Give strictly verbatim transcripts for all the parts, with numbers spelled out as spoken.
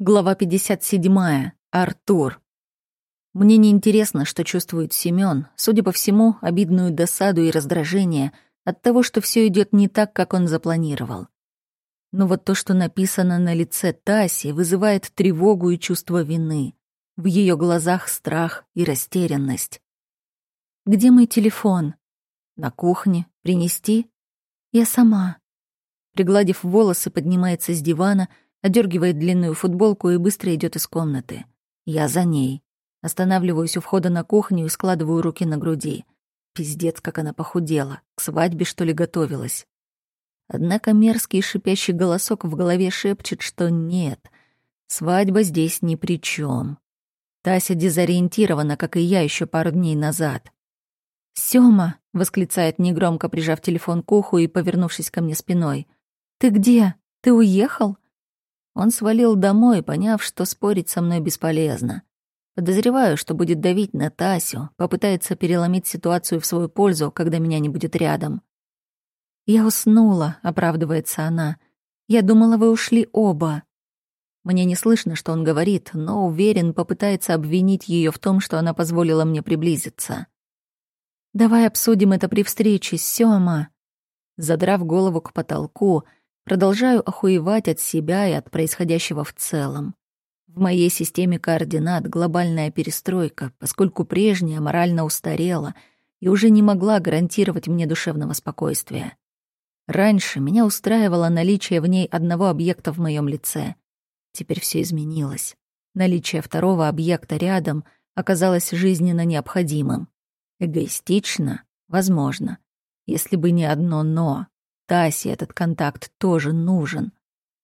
Глава пятьдесят седьмая. Артур. Мне не интересно, что чувствует Семён. Судя по всему, обидную досаду и раздражение от того, что все идет не так, как он запланировал. Но вот то, что написано на лице Таси, вызывает тревогу и чувство вины. В ее глазах страх и растерянность. «Где мой телефон?» «На кухне. Принести?» «Я сама». Пригладив волосы, поднимается с дивана, одергивает длинную футболку и быстро идет из комнаты. Я за ней. Останавливаюсь у входа на кухню и складываю руки на груди. Пиздец, как она похудела. К свадьбе, что ли, готовилась. Однако мерзкий шипящий голосок в голове шепчет, что нет, свадьба здесь ни при чем. Тася дезориентирована, как и я еще пару дней назад. «Сёма!» — восклицает негромко, прижав телефон к уху и повернувшись ко мне спиной. «Ты где? Ты уехал?» Он свалил домой, поняв, что спорить со мной бесполезно. Подозреваю, что будет давить на Тасю, попытается переломить ситуацию в свою пользу, когда меня не будет рядом. «Я уснула», — оправдывается она. «Я думала, вы ушли оба». Мне не слышно, что он говорит, но уверен, попытается обвинить ее в том, что она позволила мне приблизиться. «Давай обсудим это при встрече, Сёма». Задрав голову к потолку, продолжаю охуевать от себя и от происходящего в целом. В моей системе координат глобальная перестройка, поскольку прежняя морально устарела и уже не могла гарантировать мне душевного спокойствия. Раньше меня устраивало наличие в ней одного объекта в моем лице. Теперь все изменилось. Наличие второго объекта рядом оказалось жизненно необходимым. Эгоистично? Возможно. Если бы не одно «но». Тасе этот контакт тоже нужен.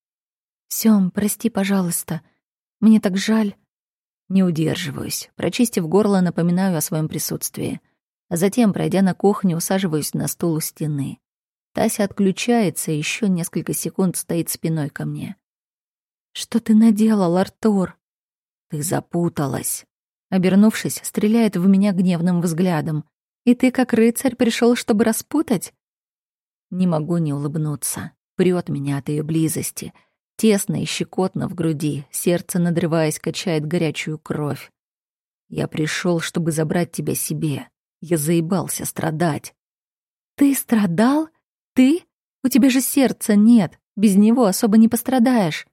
«Сём, прости, пожалуйста. Мне так жаль». Не удерживаюсь. Прочистив горло, напоминаю о своем присутствии. А затем, пройдя на кухню, усаживаюсь на стул у стены. Тася отключается и еще несколько секунд стоит спиной ко мне. «Что ты наделал, Артур?» «Ты запуталась». Обернувшись, стреляет в меня гневным взглядом. «И ты, как рыцарь, пришел, чтобы распутать?» Не могу не улыбнуться. Прёт меня от ее близости. Тесно и щекотно в груди, сердце, надрываясь, качает горячую кровь. Я пришел, чтобы забрать тебя себе. Я заебался страдать. «Ты страдал? Ты? У тебя же сердца нет. Без него особо не пострадаешь».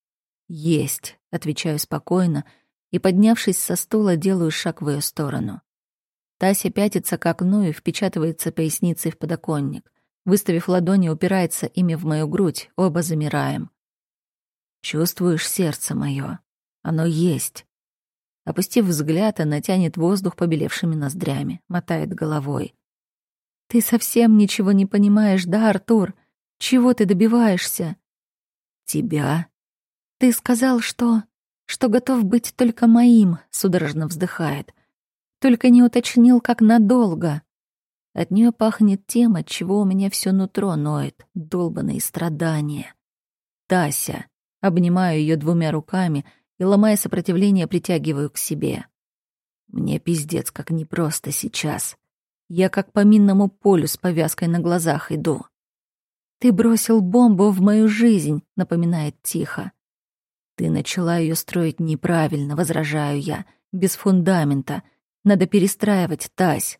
«Есть», — отвечаю спокойно, и, поднявшись со стула, делаю шаг в ее сторону. Тася пятится к окну и впечатывается поясницей в подоконник. Выставив ладони, упирается ими в мою грудь, оба замираем. «Чувствуешь сердце мое? Оно есть». Опустив взгляд, она тянет воздух побелевшими ноздрями, мотает головой. «Ты совсем ничего не понимаешь, да, Артур? Чего ты добиваешься?» «Тебя?» «Ты сказал, что... что готов быть только моим», — судорожно вздыхает. «Только не уточнил, как надолго». От нее пахнет тем, от чего у меня все нутро ноет, долбаные страдания. «Тася». Обнимаю ее двумя руками и, ломая сопротивление, притягиваю к себе. Мне пиздец как непросто сейчас. Я как по минному полю с повязкой на глазах иду. «Ты бросил бомбу в мою жизнь», — напоминает тихо. «Ты начала ее строить неправильно», — возражаю я, без фундамента. Надо перестраивать, Тась.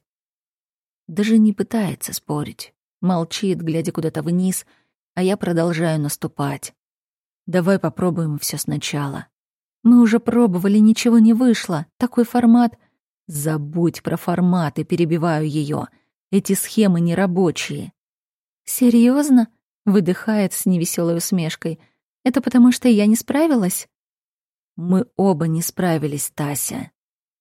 Даже не пытается спорить. Молчит, глядя куда-то вниз, а я продолжаю наступать. «Давай попробуем все сначала». «Мы уже пробовали, ничего не вышло. Такой формат...» «Забудь про форматы», — перебиваю ее. «Эти схемы нерабочие». «Серьезно?» — выдыхает с невеселой усмешкой. «Это потому, что я не справилась?» «Мы оба не справились, Тася».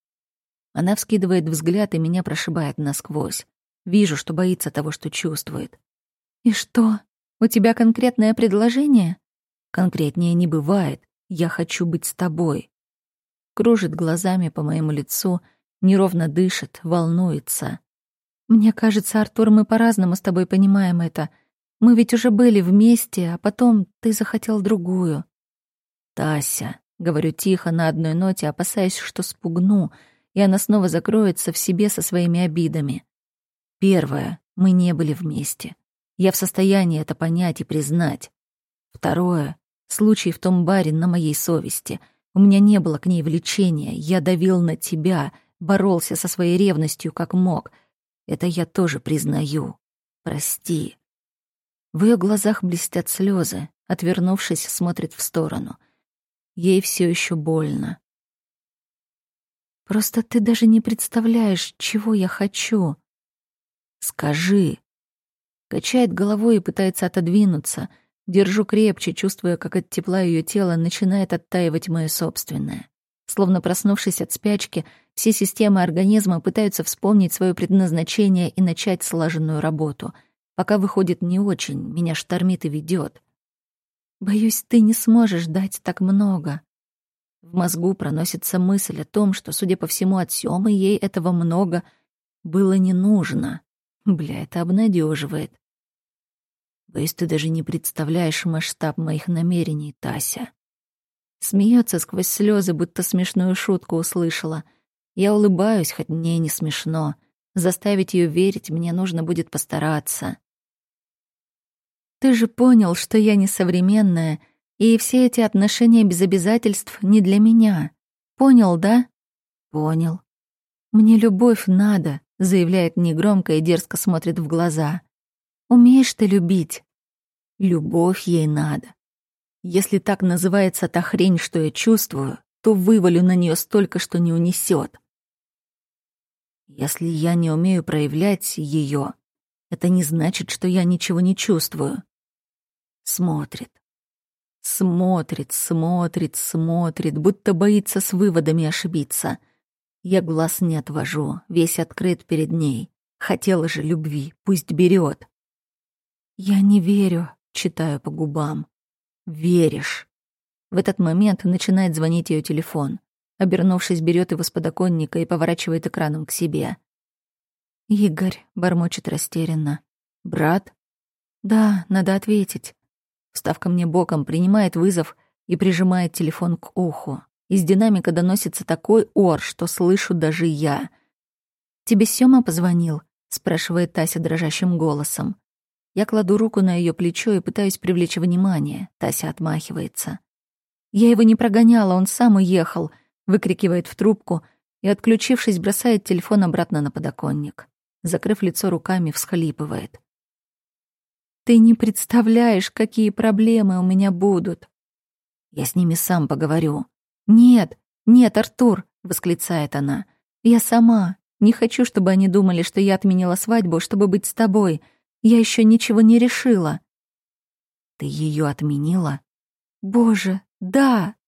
Она вскидывает взгляд и меня прошибает насквозь. Вижу, что боится того, что чувствует. «И что? У тебя конкретное предложение?» «Конкретнее не бывает. Я хочу быть с тобой». Кружит глазами по моему лицу, неровно дышит, волнуется. «Мне кажется, Артур, мы по-разному с тобой понимаем это. Мы ведь уже были вместе, а потом ты захотел другую». «Тася», — говорю тихо на одной ноте, опасаясь, что спугну, и она снова закроется в себе со своими обидами. «Первое, мы не были вместе. Я в состоянии это понять и признать. Второе, Случай в том баре на моей совести. У меня не было к ней влечения. Я давил на тебя, боролся со своей ревностью как мог. Это я тоже признаю. Прости». В ее глазах блестят слезы. Отвернувшись, смотрит в сторону. Ей все еще больно. «Просто ты даже не представляешь, чего я хочу». «Скажи». Качает головой и пытается отодвинуться. Держу крепче, чувствуя, как от тепла ее тела начинает оттаивать мое собственное. Словно проснувшись от спячки, все системы организма пытаются вспомнить свое предназначение и начать слаженную работу. Пока выходит не очень, меня штормит и ведет. «Боюсь, ты не сможешь дать так много». В мозгу проносится мысль о том, что, судя по всему, от Сёмы ей этого много было не нужно. Бля, это обнадеживает. «Боюсь, ты даже не представляешь масштаб моих намерений, Тася». Смеется сквозь слезы, будто смешную шутку услышала. Я улыбаюсь, хоть мне и не смешно. Заставить ее верить мне нужно будет постараться. «Ты же понял, что я несовременная, и все эти отношения без обязательств не для меня. Понял, да?» «Понял». «Мне любовь надо», — заявляет негромко и дерзко смотрит в глаза. «Умеешь ты любить?» «Любовь ей надо. Если так называется та хрень, что я чувствую, то вывалю на нее столько, что не унесет. Если я не умею проявлять ее, это не значит, что я ничего не чувствую». Смотрит. Смотрит, смотрит, смотрит, будто боится с выводами ошибиться. Я глаз не отвожу, весь открыт перед ней. Хотела же любви, пусть берет. «Я не верю», — читаю по губам. «Веришь». В этот момент начинает звонить ее телефон. Обернувшись, берет его с подоконника и поворачивает экраном к себе. «Игорь», — бормочет растерянно. «Брат?» «Да, надо ответить». Встав ко мне боком, принимает вызов и прижимает телефон к уху. Из динамика доносится такой ор, что слышу даже я. «Тебе Сёма позвонил?» — спрашивает Тася дрожащим голосом. Я кладу руку на ее плечо и пытаюсь привлечь внимание. Тася отмахивается. «Я его не прогоняла, он сам уехал», — выкрикивает в трубку и, отключившись, бросает телефон обратно на подоконник. Закрыв лицо руками, всхлипывает. «Ты не представляешь, какие проблемы у меня будут». «Я с ними сам поговорю». «Нет, нет, Артур», — восклицает она. «Я сама. Не хочу, чтобы они думали, что я отменила свадьбу, чтобы быть с тобой. Я еще ничего не решила». «Ты ее отменила?» «Боже, да!»